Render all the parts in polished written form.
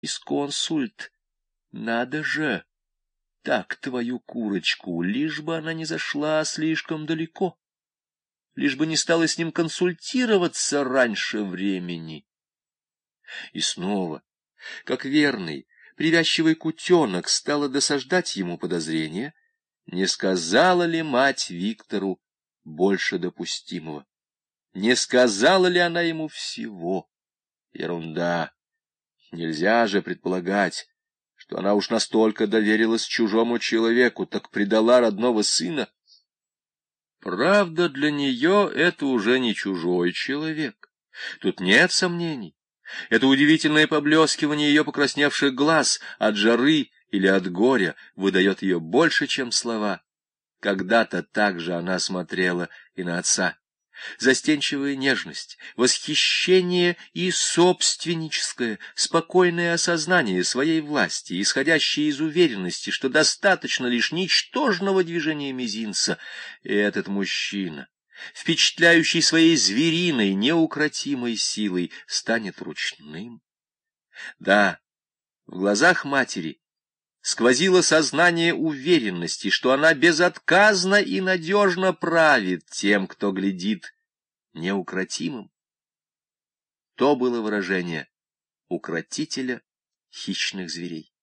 юрисконсульт. Надо же! Так твою курочку, лишь бы она не зашла слишком далеко, лишь бы не стала с ним консультироваться раньше времени. И снова, как верный, привязчивый кутенок, стала досаждать ему подозрение, не сказала ли мать Виктору больше допустимого, не сказала ли она ему всего. Ерунда. Нельзя же предполагать, что она уж настолько доверилась чужому человеку, так предала родного сына. Правда, для нее это уже не чужой человек. Тут нет сомнений. Это удивительное поблескивание ее покрасневших глаз от жары или от горя выдает ее больше, чем слова. Когда-то так же она смотрела и на отца. Застенчивая нежность, восхищение и собственническое, спокойное осознание своей власти, исходящее из уверенности, что достаточно лишь ничтожного движения мизинца, и этот мужчина, впечатляющий своей звериной, неукротимой силой, станет ручным. Да, в глазах матери сквозило сознание уверенности, что она безотказно и надежно правит тем, кто глядит неукротимым. То было выражение укротителя хищных зверей.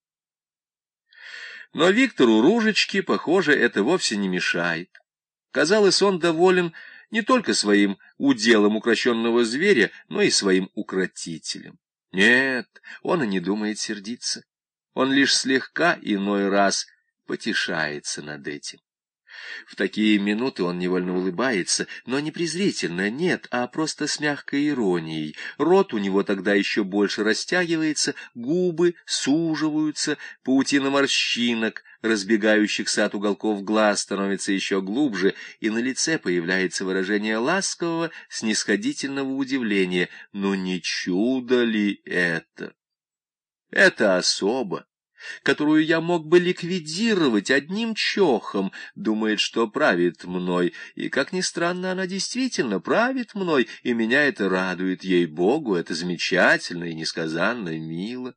Но Виктору Ружечке, похоже, это вовсе не мешает. Казалось, он доволен не только своим уделом укрощенного зверя, но и своим укротителем. Нет, он и не думает сердиться. Он лишь слегка иной раз потешается над этим. В такие минуты он невольно улыбается, но не презрительно, нет, а просто с мягкой иронией. Рот у него тогда еще больше растягивается, губы суживаются, паутина морщинок, разбегающихся от уголков глаз, становится еще глубже, и на лице появляется выражение ласкового, снисходительного удивления. Но не чудо ли это? Это особа, которую я мог бы ликвидировать одним чохом, думает, что правит мной, и, как ни странно, она действительно правит мной, и меня это радует, ей-богу, это замечательно и несказанно мило.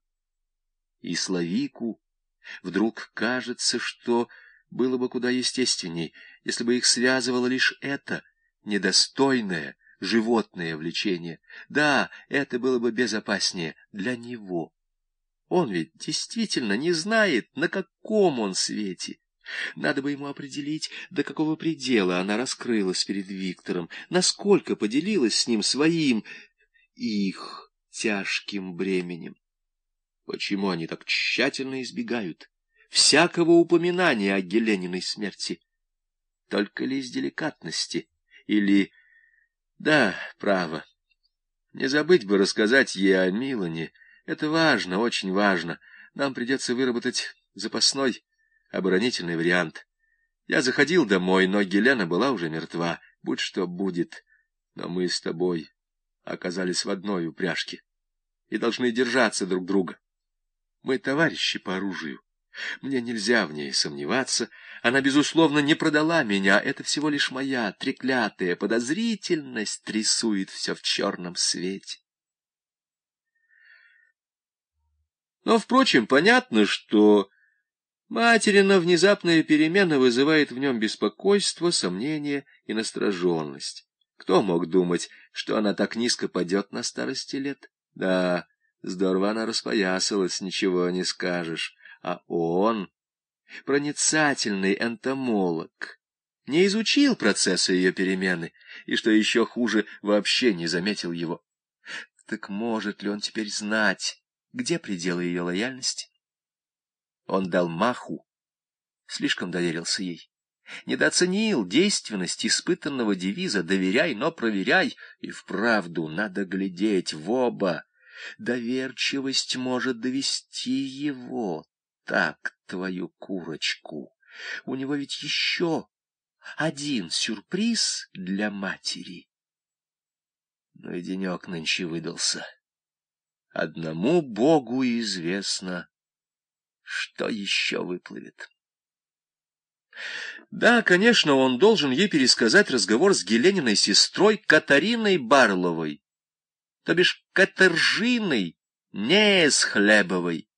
И Славику вдруг кажется, что было бы куда естественней, если бы их связывало лишь это недостойное животное влечение. Да, это было бы безопаснее для него. Он ведь действительно не знает, на каком он свете. Надо бы ему определить, до какого предела она раскрылась перед Виктором, насколько поделилась с ним своим, их тяжким бременем. Почему они так тщательно избегают всякого упоминания о Гелениной смерти? Только ли из деликатности? Или... Да, право. Не забыть бы рассказать ей о Милане. Это важно, очень важно. Нам придется выработать запасной оборонительный вариант. Я заходил домой, но Гелена была уже мертва. Будь что будет. Но мы с тобой оказались в одной упряжке и должны держаться друг друга. Мы товарищи по оружию. Мне нельзя в ней сомневаться. Она, безусловно, не продала меня. Это всего лишь моя треклятая подозрительность рисует все в черном свете. Но, впрочем, понятно, что материна внезапная перемена вызывает в нем беспокойство, сомнение и настороженность. Кто мог думать, что она так низко падет на старости лет? Да, здорово она распоясалась, ничего не скажешь. А он, проницательный энтомолог, не изучил процесса ее перемены и, что еще хуже, вообще не заметил его. Так может ли он теперь знать, где пределы ее лояльности? Он дал маху, слишком доверился ей, недооценил действенность испытанного девиза «доверяй, но проверяй», и вправду надо глядеть в оба. Доверчивость может довести его, так, твою курочку. У него ведь еще один сюрприз для матери. Ну и денек нынче выдался. Одному Богу известно, что еще выплывет. Да, конечно, он должен ей пересказать разговор с Гелениной сестрой Катариной Барловой, то бишь Катержиной не с Хлебовой,